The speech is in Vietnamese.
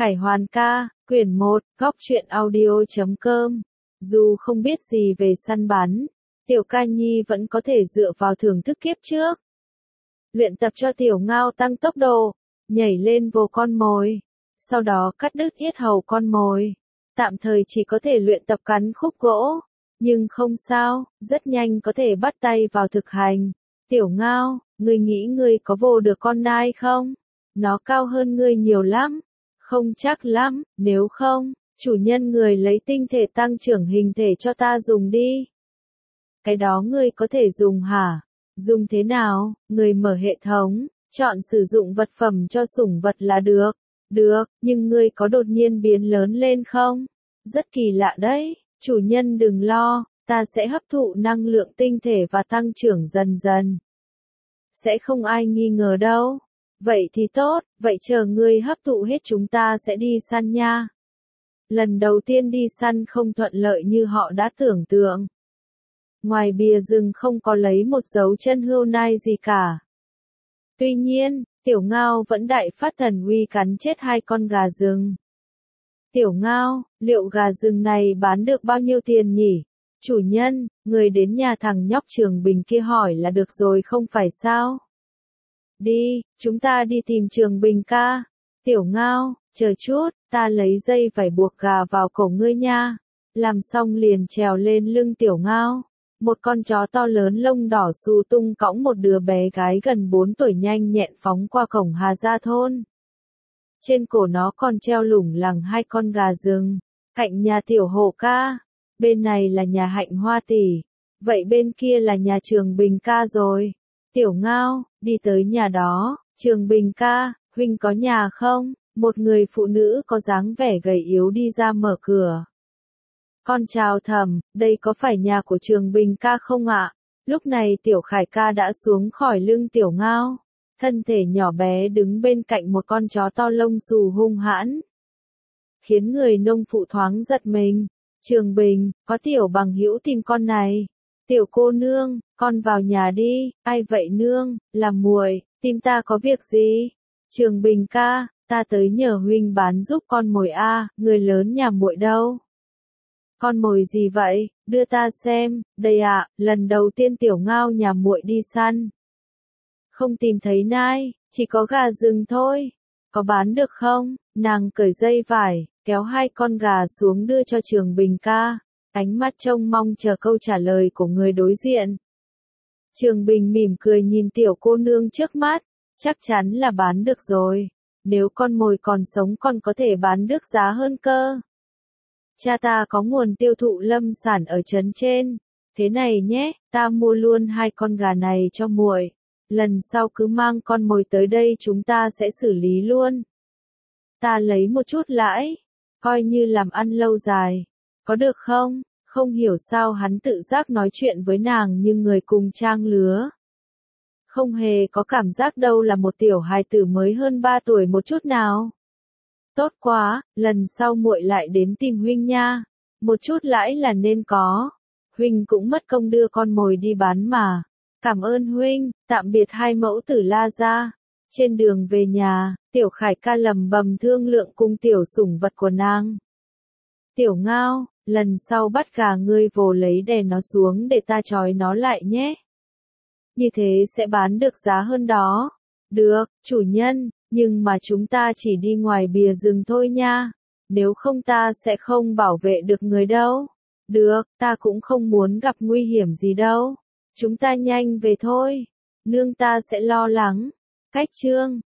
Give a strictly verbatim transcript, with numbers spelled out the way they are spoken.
Khải Hoàn ca, quyển một, góc truyện audio chấm com. Dù không biết gì về săn bắn, Tiểu Ca Nhi vẫn có thể dựa vào thưởng thức kiếp trước. Luyện tập cho Tiểu Ngao tăng tốc độ, nhảy lên vồ con mồi, sau đó cắt đứt yết hầu con mồi. Tạm thời chỉ có thể luyện tập cắn khúc gỗ, nhưng không sao, rất nhanh có thể bắt tay vào thực hành. Tiểu Ngao, ngươi nghĩ ngươi có vồ được con nai không? Nó cao hơn ngươi nhiều lắm. Không chắc lắm, nếu không, chủ nhân người lấy tinh thể tăng trưởng hình thể cho ta dùng đi. Cái đó ngươi có thể dùng hả? Dùng thế nào? Người mở hệ thống, chọn sử dụng vật phẩm cho sủng vật là được. Được, nhưng ngươi có đột nhiên biến lớn lên không? Rất kỳ lạ đấy, chủ nhân đừng lo, ta sẽ hấp thụ năng lượng tinh thể và tăng trưởng dần dần. Sẽ không ai nghi ngờ đâu. Vậy thì tốt, vậy chờ ngươi hấp thụ hết chúng ta sẽ đi săn nha. Lần đầu tiên đi săn không thuận lợi như họ đã tưởng tượng. Ngoài bìa rừng không có lấy một dấu chân hươu nai gì cả. Tuy nhiên, Tiểu Ngao vẫn đại phát thần uy cắn chết hai con gà rừng. Tiểu Ngao, liệu gà rừng này bán được bao nhiêu tiền nhỉ? Chủ nhân, người đến nhà thằng nhóc Trường Bình kia hỏi là được rồi không phải sao? Đi, chúng ta đi tìm Trường Bình ca. Tiểu Ngao, chờ chút, ta lấy dây vải buộc gà vào cổ ngươi nha. Làm xong liền trèo lên lưng Tiểu Ngao. Một con chó to lớn lông đỏ xù tung cõng một đứa bé gái gần bốn tuổi nhanh nhẹn phóng qua cổng Hà Gia thôn. Trên cổ nó còn treo lủng lẳng hai con gà rừng. Cạnh nhà Tiểu Hổ ca. Bên này là nhà Hạnh Hoa tỷ. Vậy bên kia là nhà Trường Bình ca rồi. Tiểu Ngao, đi tới nhà đó. Trường Bình ca, huynh có nhà không? Một người phụ nữ có dáng vẻ gầy yếu đi ra mở cửa. Con chào thầm, đây có phải nhà của Trường Bình ca không ạ? Lúc này Tiểu Khải ca đã xuống khỏi lưng Tiểu Ngao. Thân thể nhỏ bé đứng bên cạnh một con chó to lông xù hung hãn. Khiến người nông phụ thoáng giật mình. Trường Bình, có Tiểu bằng hữu tìm con này. Tiểu cô nương, con vào nhà đi. Ai vậy nương? Là muội, tìm ta có việc gì? Trường Bình ca, ta tới nhờ huynh bán giúp con mồi a, người lớn nhà muội đâu? Con mồi gì vậy? Đưa ta xem. Đây ạ, lần đầu tiên Tiểu Ngao nhà muội đi săn. Không tìm thấy nai, chỉ có gà rừng thôi. Có bán được không? Nàng cởi dây vải, kéo hai con gà xuống đưa cho Trường Bình ca. Ánh mắt trông mong chờ câu trả lời của người đối diện. Trường Bình mỉm cười nhìn tiểu cô nương trước mắt. Chắc chắn là bán được rồi. Nếu con mồi còn sống còn có thể bán được giá hơn cơ. Cha ta có nguồn tiêu thụ lâm sản ở trấn trên. Thế này nhé, ta mua luôn hai con gà này cho muội. Lần sau cứ mang con mồi tới đây chúng ta sẽ xử lý luôn. Ta lấy một chút lãi, coi như làm ăn lâu dài. Có được không? Không hiểu sao hắn tự giác nói chuyện với nàng như người cùng trang lứa. Không hề có cảm giác đâu là một tiểu hài tử mới hơn ba tuổi một chút nào. Tốt quá, lần sau muội lại đến tìm huynh nha. Một chút lãi là nên có. Huynh cũng mất công đưa con mồi đi bán mà. Cảm ơn huynh, tạm biệt hai mẫu tử La gia. Trên đường về nhà, Tiểu Khải ca lầm bầm thương lượng cùng tiểu sủng vật của nàng. Tiểu Ngao, lần sau bắt gà ngươi vồ lấy đè nó xuống để ta trói nó lại nhé. Như thế sẽ bán được giá hơn đó. Được, chủ nhân, nhưng mà chúng ta chỉ đi ngoài bìa rừng thôi nha. Nếu không ta sẽ không bảo vệ được người đâu. Được, ta cũng không muốn gặp nguy hiểm gì đâu. Chúng ta nhanh về thôi. Nương ta sẽ lo lắng. Cách chương